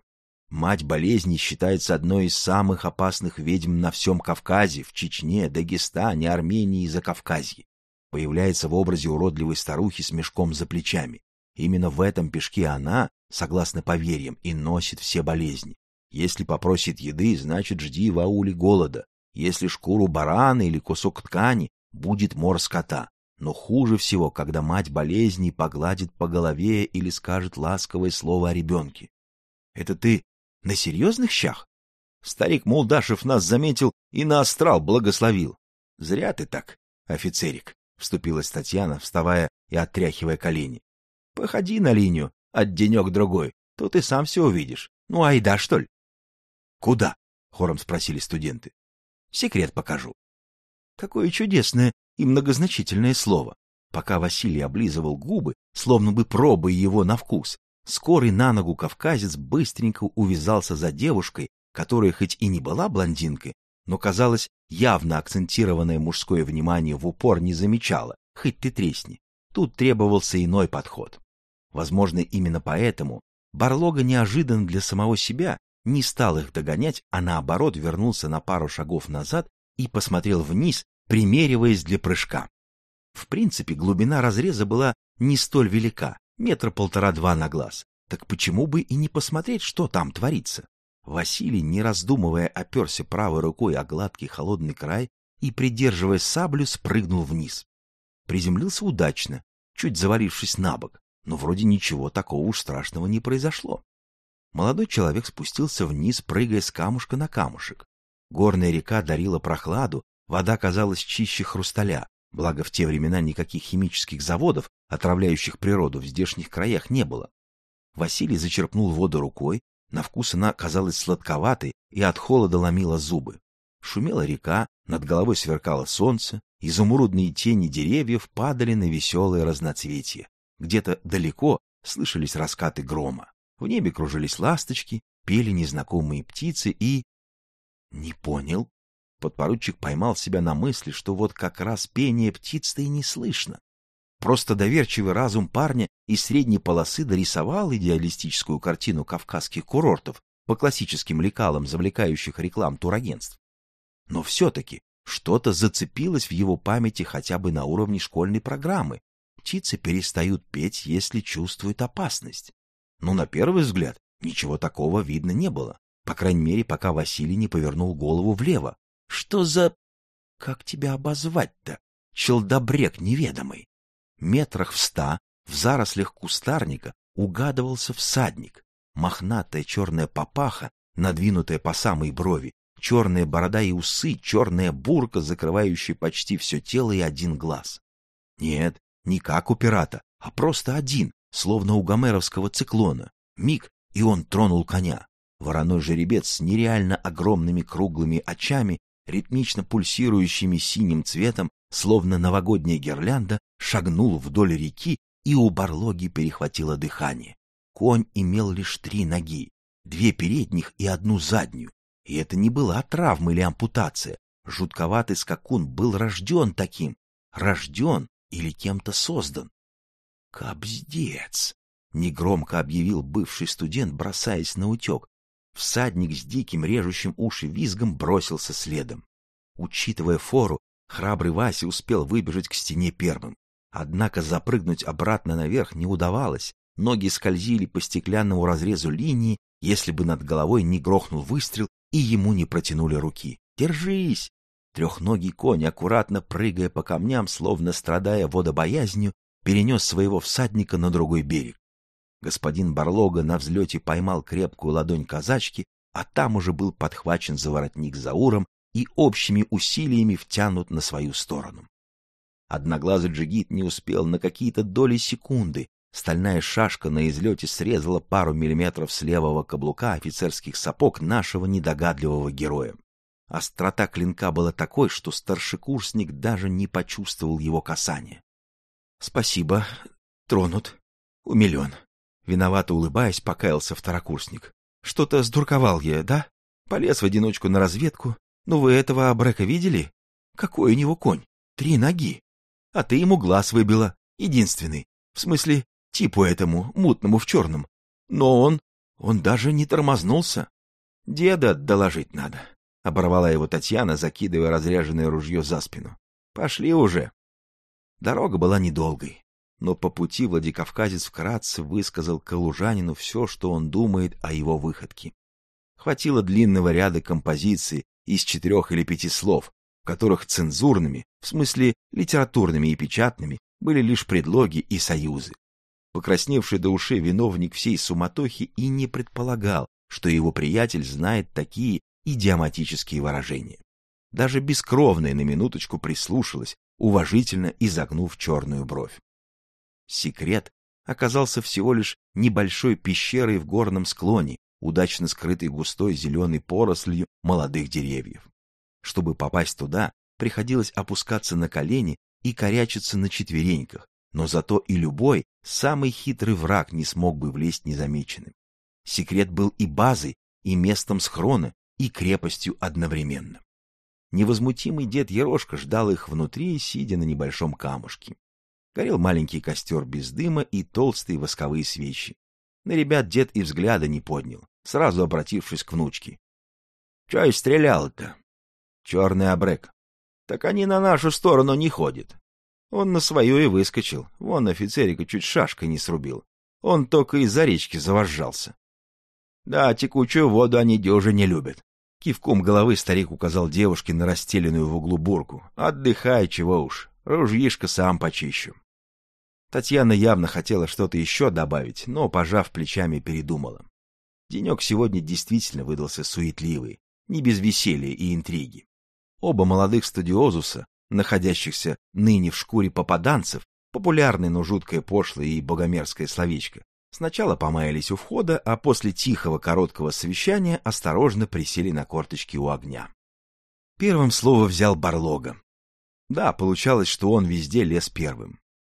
Мать болезней считается одной из самых опасных ведьм на всем Кавказе, в Чечне, Дагестане, Армении и Закавказье. Появляется в образе уродливой старухи с мешком за плечами. Именно в этом пешке она, согласно поверьям, и носит все болезни. Если попросит еды, значит, жди в ауле голода. Если шкуру барана или кусок ткани, будет мор скота. Но хуже всего, когда мать болезней погладит по голове или скажет ласковое слово о ребенке. Это ты на серьезных щах? Старик Молдашев нас заметил и на астрал благословил. Зря ты так, офицерик, — вступилась Татьяна, вставая и отряхивая колени. Походи на линию, от денек-другой, то ты сам все увидишь. Ну, айда, что ли? Куда? — хором спросили студенты. Секрет покажу. Какое чудесное и многозначительное слово. Пока Василий облизывал губы, словно бы пробуя его на вкус, скорый на ногу кавказец быстренько увязался за девушкой, которая хоть и не была блондинкой, но, казалось, явно акцентированное мужское внимание в упор не замечала, хоть ты тресни. Тут требовался иной подход. Возможно, именно поэтому Барлога неожиданно для самого себя не стал их догонять, а наоборот вернулся на пару шагов назад и посмотрел вниз, примериваясь для прыжка. В принципе, глубина разреза была не столь велика, 1,5-2 метра на глаз. Так почему бы и не посмотреть, что там творится? Василий, не раздумывая, оперся правой рукой о гладкий холодный край и, придерживая саблю, спрыгнул вниз. Приземлился удачно, чуть завалившись на бок, но вроде ничего такого уж страшного не произошло. Молодой человек спустился вниз, прыгая с камушка на камушек. Горная река дарила прохладу, вода казалась чище хрусталя, благо в те времена никаких химических заводов, отравляющих природу, в здешних краях не было. Василий зачерпнул воду рукой, на вкус она казалась сладковатой и от холода ломила зубы. Шумела река, над головой сверкало солнце, изумрудные тени деревьев падали на веселые разноцветия. Где-то далеко слышались раскаты грома. В небе кружились ласточки, пели незнакомые птицы и... Не понял. Подпоручик поймал себя на мысли, что вот как раз пение птиц-то и не слышно. Просто доверчивый разум парня из средней полосы дорисовал идеалистическую картину кавказских курортов по классическим лекалам завлекающих реклам турагентств. Но все-таки что-то зацепилось в его памяти хотя бы на уровне школьной программы. Птицы перестают петь, если чувствуют опасность. Но на первый взгляд ничего такого видно не было. По крайней мере, пока Василий не повернул голову влево. Что за... Как тебя обозвать-то? Челдобрек неведомый. Метрах в 100, в зарослях кустарника, угадывался всадник. Мохнатая черная папаха, надвинутая по самой брови, черная борода и усы, черная бурка, закрывающая почти все тело и один глаз. Нет, не как у пирата, а просто один, словно у гомеровского циклона. Миг, и он тронул коня. Вороной жеребец с нереально огромными круглыми очами, ритмично пульсирующими синим цветом, словно новогодняя гирлянда, шагнул вдоль реки, и у Барлоги перехватило дыхание. Конь имел лишь 3 ноги, 2 передних и 1 заднюю. И это не была травма или ампутация. Жутковатый скакун был рожден таким. Рожден или кем-то создан. «Кабздец!» — негромко объявил бывший студент, бросаясь наутек. Всадник с диким режущим уши визгом бросился следом. Учитывая фору, храбрый Вася успел выбежать к стене первым. Однако запрыгнуть обратно наверх не удавалось. Ноги скользили по стеклянному разрезу линии, если бы над головой не грохнул выстрел и ему не протянули руки. «Держись!» Трехногий конь, аккуратно прыгая по камням, словно страдая водобоязнью, перенес своего всадника на другой берег. Господин Барлога на взлете поймал крепкую ладонь казачки, а там уже был подхвачен за воротник Зауром и общими усилиями втянут на свою сторону. Одноглазый джигит не успел на какие-то доли секунды. Стальная шашка на излете срезала пару миллиметров с левого каблука офицерских сапог нашего недогадливого героя. Острота клинка была такой, что старшекурсник даже не почувствовал его касания. — Спасибо, тронут, умилен. Виновато улыбаясь, покаялся второкурсник. — Что-то сдурковал я, да? Полез в одиночку на разведку. Ну вы этого Абрека видели? Какой у него конь? 3 ноги. А ты ему глаз выбила. Единственный. В смысле, типу этому, мутному в черном. Но он Он даже не тормознулся. Деда доложить надо, — оборвала его Татьяна, закидывая разряженное ружье за спину. Пошли уже. Дорога была недолгой, но по пути Владикавказец вкратце высказал калужанину все, что он думает о его выходке. Хватило длинного ряда композиций из 4 или 5 слов, в которых цензурными, в смысле литературными и печатными, были лишь предлоги и союзы. Покрасневший до ушей виновник всей суматохи и не предполагал, что его приятель знает такие идиоматические выражения. Даже бескровная на минуточку прислушалась, уважительно изогнув черную бровь. Секрет оказался всего лишь небольшой пещерой в горном склоне, удачно скрытой густой зеленой порослью молодых деревьев. Чтобы попасть туда, приходилось опускаться на колени и корячиться на четвереньках, но зато и любой, самый хитрый враг не смог бы влезть незамеченным. Секрет был и базой, и местом схрона, и крепостью одновременно. Невозмутимый дед Ерошка ждал их внутри, сидя на небольшом камушке. Горел маленький костер без дыма и толстые восковые свечи. На ребят дед и взгляда не поднял, сразу обратившись к внучке. — Чё и стрелял-то? — Черный абрек. — Так они на нашу сторону не ходят. Он на свою и выскочил. Вон офицерика чуть шашкой не срубил. Он только из-за речки завозжался. — Да, текучую воду они дюже не любят. Кивком головы старик указал девушке на расстеленную в углу бурку. — Отдыхай, чего уж, ружьишко сам почищу. Татьяна явно хотела что-то еще добавить, но, пожав плечами, передумала. Денек сегодня действительно выдался суетливый, не без веселья и интриги. Оба молодых студиозуса, находящихся ныне в шкуре попаданцев, популярное, но жуткое пошлое и богомерзкое словечко, сначала помаялись у входа, а после тихого короткого совещания осторожно присели на корточки у огня. Первым слово взял Барлога. Да, получалось, что он везде лез первым.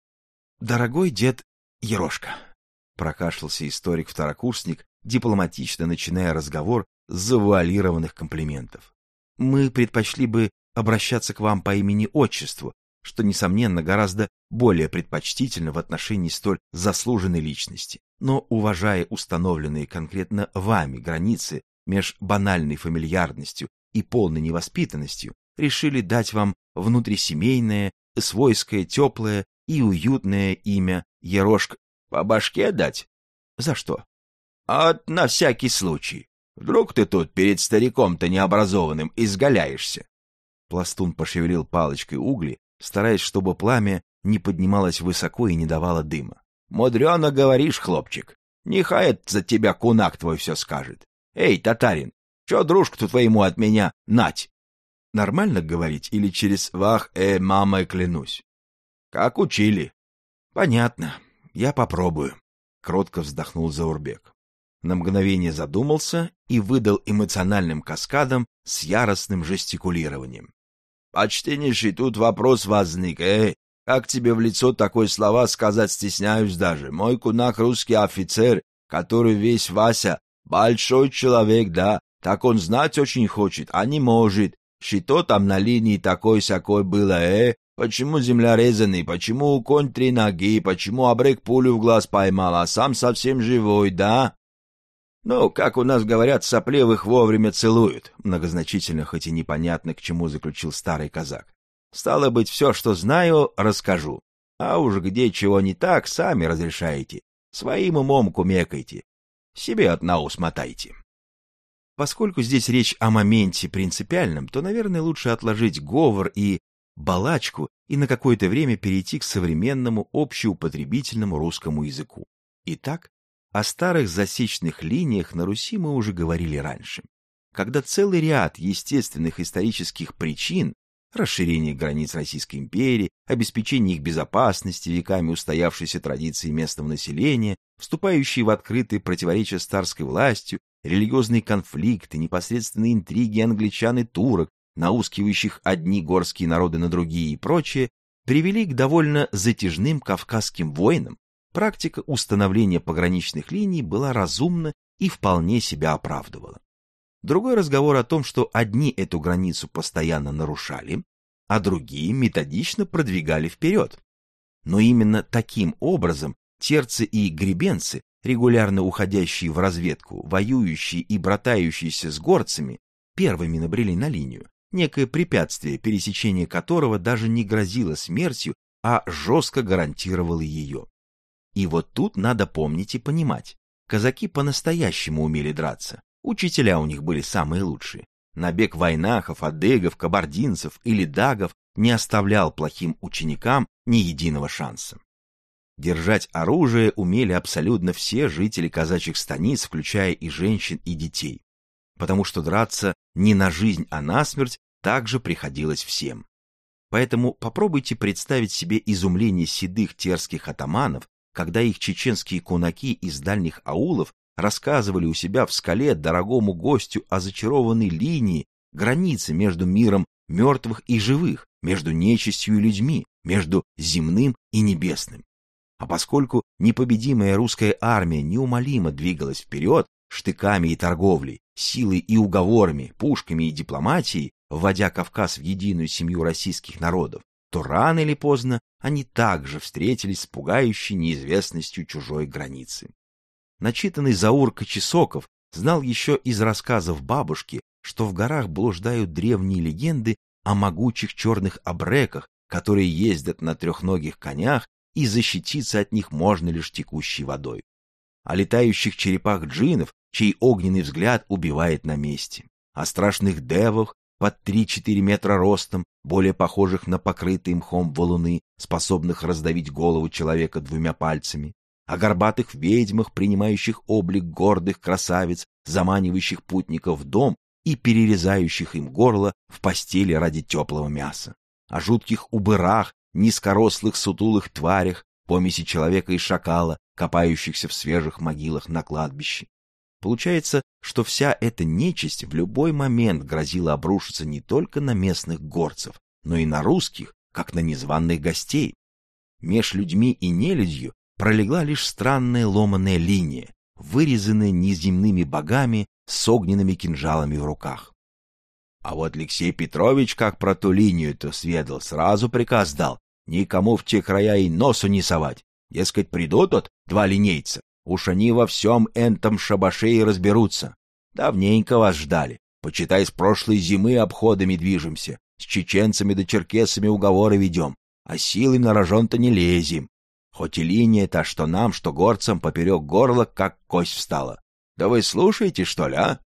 — Дорогой дед Ерошка, — прокашлялся историк-второкурсник, дипломатично начиная разговор с завуалированных комплиментов. — Мы предпочли бы обращаться к вам по имени-отчеству, что, несомненно, гораздо более предпочтительно в отношении столь заслуженной личности, но, уважая установленные конкретно вами границы меж банальной фамильярностью и полной невоспитанностью, решили дать вам внутрисемейное, свойское, теплое и уютное имя Ерошка. По башке дать? За что? На всякий случай. Вдруг ты тут перед стариком-то необразованным изгаляешься. Пластун пошевелил палочкой угли, стараясь, чтобы пламя не поднималось высоко и не давало дыма. Мудрено говоришь, хлопчик. Нехай за тебя кунак твой все скажет. Эй, татарин, чё дружку-то твоему от меня нать? Нормально говорить или через вах, мамой клянусь? Как учили. Понятно, я попробую. Кротко вздохнул Заурбек. На мгновение задумался и выдал эмоциональным каскадом с яростным жестикулированием. Почтеннейший, тут вопрос возник, как тебе в лицо такое слова сказать стесняюсь даже. Мой кунак русский офицер, который весь Вася, большой человек, да, так он знать очень хочет, а не может. Что там на линии такой-сякой было, Почему земля резаный, почему конь 3 ноги, почему абрек пулю в глаз поймал, а сам совсем живой, да? Ну, как у нас говорят, сопливых вовремя целуют, многозначительно, хоть и непонятно, к чему заключил старый казак. Стало быть, все, что знаю, расскажу. А уж где чего не так, сами разрешаете. Своим умом кумекайте. Себе от на ус мотайте. Поскольку здесь речь о моменте принципиальном, то, наверное, лучше отложить говор и балачку и на какое-то время перейти к современному общеупотребительному русскому языку. Итак, о старых засечных линиях на Руси мы уже говорили раньше, когда целый ряд естественных исторических причин — расширение границ Российской империи, обеспечение их безопасности, веками устоявшейся традиции местного населения, вступающие в открытые противоречия с царской властью, религиозные конфликты, непосредственные интриги англичан и турок, наускивающих одни горские народы на другие и прочее, привели к довольно затяжным кавказским войнам, практика установления пограничных линий была разумна и вполне себя оправдывала. Другой разговор о том, что одни эту границу постоянно нарушали, а другие методично продвигали вперед. Но именно таким образом терцы и гребенцы регулярно уходящие в разведку, воюющие и братающиеся с горцами, первыми набрели на линию, некое препятствие, пересечение которого даже не грозило смертью, а жестко гарантировало ее. И вот тут надо помнить и понимать. Казаки по-настоящему умели драться. Учителя у них были самые лучшие. Набег вайнахов, адыгов, кабардинцев или дагов не оставлял плохим ученикам ни единого шанса. Держать оружие умели абсолютно все жители казачьих станиц, включая и женщин, и детей. Потому что драться не на жизнь, а на смерть также приходилось всем. Поэтому попробуйте представить себе изумление седых терских атаманов, когда их чеченские кунаки из дальних аулов рассказывали у себя в скале дорогому гостю о зачарованной линии, границе между миром мертвых и живых, между нечистью и людьми, между земным и небесным. А поскольку непобедимая русская армия неумолимо двигалась вперед штыками и торговлей, силой и уговорами, пушками и дипломатией, вводя Кавказ в единую семью российских народов, то рано или поздно они также встретились с пугающей неизвестностью чужой границы. Начитанный Заур Кочесоков знал еще из рассказов бабушки, что в горах блуждают древние легенды о могучих черных абреках, которые ездят на трехногих конях, и защититься от них можно лишь текущей водой. О летающих черепах-джиннов, чей огненный взгляд убивает на месте. О страшных девах под 3-4 метра ростом, более похожих на покрытые мхом валуны, способных раздавить голову человека двумя пальцами. О горбатых ведьмах, принимающих облик гордых красавиц, заманивающих путников в дом и перерезающих им горло в постели ради теплого мяса. О жутких убырах, низкорослых сутулых тварях, помеси человека и шакала, копающихся в свежих могилах на кладбище. Получается, что вся эта нечисть в любой момент грозила обрушиться не только на местных горцев, но и на русских, как на незваных гостей. Меж людьми и нелюдью пролегла лишь странная ломаная линия, вырезанная неземными богами с огненными кинжалами в руках. А вот Алексей Петрович, как про ту линию-то сведал, сразу приказ дал никому в те края и носу не совать. Дескать, придут тут два линейца, уж они во всем энтом шабаше и разберутся. Давненько вас ждали, почитай, с прошлой зимы обходами движемся, с чеченцами да черкесами уговоры ведем, а силой на рожон-то не лезем. Хоть и линия-то, что нам, что горцам, поперек горла, как кость встала. Да вы слушаете, что ли, а?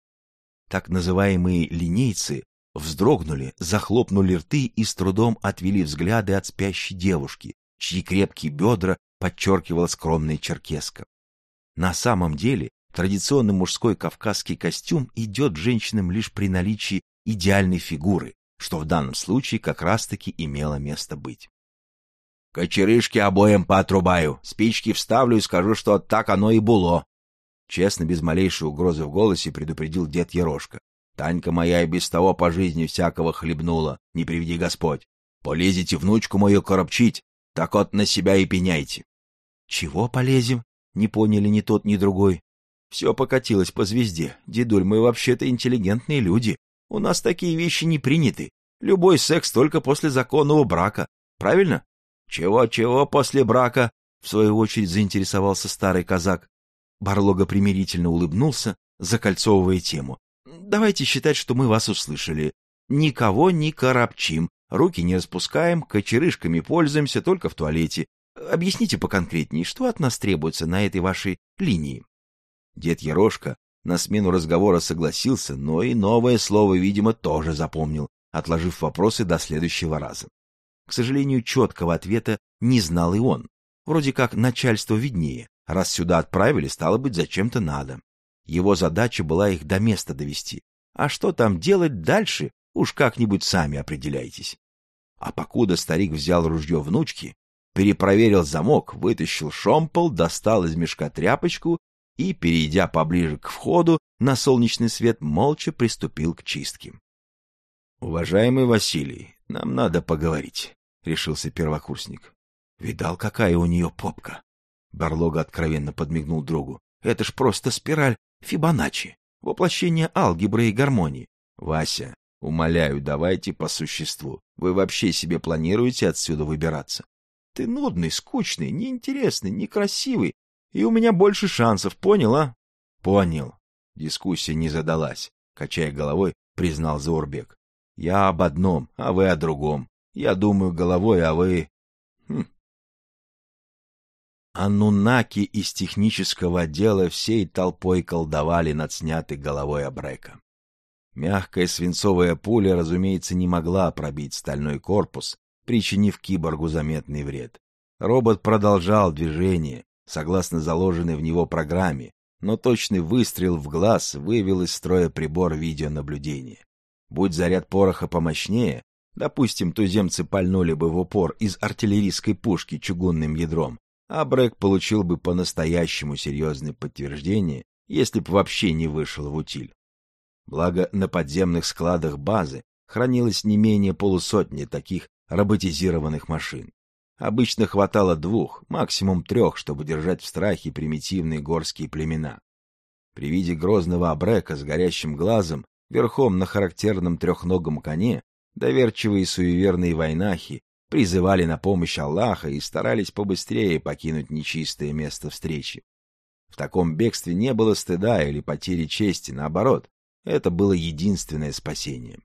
Так называемые линейцы вздрогнули, захлопнули рты и с трудом отвели взгляды от спящей девушки, чьи крепкие бедра подчеркивала скромная черкеска. На самом деле традиционный мужской кавказский костюм идет женщинам лишь при наличии идеальной фигуры, что в данном случае как раз-таки имело место быть. «Кочерышки обоим поотрубаю, спички вставлю и скажу, что так оно и было», честно, без малейшей угрозы в голосе предупредил дед Ерошка. «Танька моя и без того по жизни всякого хлебнула, не приведи Господь. Полезете внучку мою коробчить, так вот на себя и пеняйте». «Чего полезем?» — не поняли ни тот, ни другой. «Все покатилось по звезде. Дедуль, мы вообще-то интеллигентные люди. У нас такие вещи не приняты. Любой секс только после законного брака. Правильно?» «Чего-чего после брака?» — в свою очередь заинтересовался старый казак. Барлога примирительно улыбнулся, закольцовывая тему. «Давайте считать, что мы вас услышали. Никого не коробчим, руки не распускаем, кочерышками пользуемся только в туалете. Объясните поконкретнее, что от нас требуется на этой вашей линии?» Дед Ерошка на смену разговора согласился, но и новое слово, видимо, тоже запомнил, отложив вопросы до следующего раза. К сожалению, четкого ответа не знал и он. Вроде как начальство виднее. Раз сюда отправили, стало быть, зачем-то надо. Его задача была их до места довести. А что там делать дальше, уж как-нибудь сами определяйтесь. А покуда старик взял ружье внучки, перепроверил замок, вытащил шомпол, достал из мешка тряпочку и, перейдя поближе к входу, на солнечный свет молча приступил к чистке. — Уважаемый Василий, нам надо поговорить, — решился первокурсник. — Видал, какая у нее попка? Барлога откровенно подмигнул другу. — Это ж просто спираль Фибоначчи, воплощение алгебры и гармонии. Вася, умоляю, давайте по существу. Вы вообще себе планируете отсюда выбираться? Ты нудный, скучный, неинтересный, некрасивый. И у меня больше шансов, понял, а? Понял. Дискуссия не задалась. Качая головой, признал Заурбек. Я об одном, а вы о другом. Я думаю головой, а вы... Аннунаки из технического отдела всей толпой колдовали над снятой головой Абрека. Мягкая свинцовая пуля, разумеется, не могла пробить стальной корпус, причинив киборгу заметный вред. Робот продолжал движение, согласно заложенной в него программе, но точный выстрел в глаз вывел из строя прибор видеонаблюдения. Будь заряд пороха помощнее, допустим, туземцы пальнули бы в упор из артиллерийской пушки чугунным ядром, а Абрек получил бы по-настоящему серьезное подтверждение, если б вообще не вышел в утиль. Благо, на подземных складах базы хранилось не менее полусотни таких роботизированных машин. Обычно хватало 2, максимум 3, чтобы держать в страхе примитивные горские племена. При виде грозного Абрека с горящим глазом, верхом на характерном трехногом коне, доверчивые и суеверные войнахи призывали на помощь Аллаха и старались побыстрее покинуть нечистое место встречи. В таком бегстве не было стыда или потери чести, наоборот, это было единственное спасение.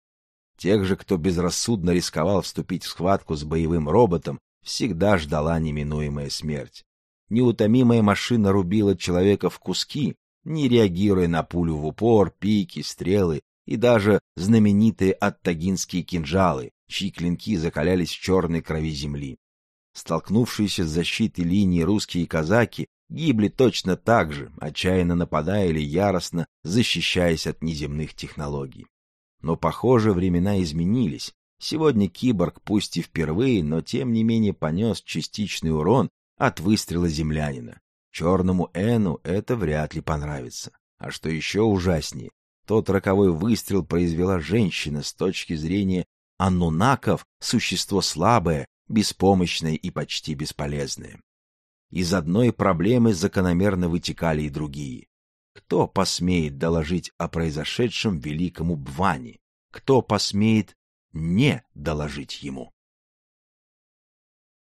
Тех же, кто безрассудно рисковал вступить в схватку с боевым роботом, всегда ждала неминуемая смерть. Неутомимая машина рубила человека в куски, не реагируя на пулю в упор, пики, стрелы и даже знаменитые аттагинские кинжалы, чьи клинки закалялись в черной крови земли. Столкнувшиеся с защитой линии русские казаки гибли точно так же, отчаянно нападая или яростно защищаясь от неземных технологий. Но, похоже, времена изменились. Сегодня киборг, пусть и впервые, но тем не менее понес частичный урон от выстрела землянина. Черному Эну это вряд ли понравится. А что еще ужаснее, тот роковой выстрел произвела женщина с точки зрения аннунаков, существо слабое, беспомощное и почти бесполезное. Из одной проблемы закономерно вытекали и другие. Кто посмеет доложить о произошедшем великому Бвани? Кто посмеет не доложить ему?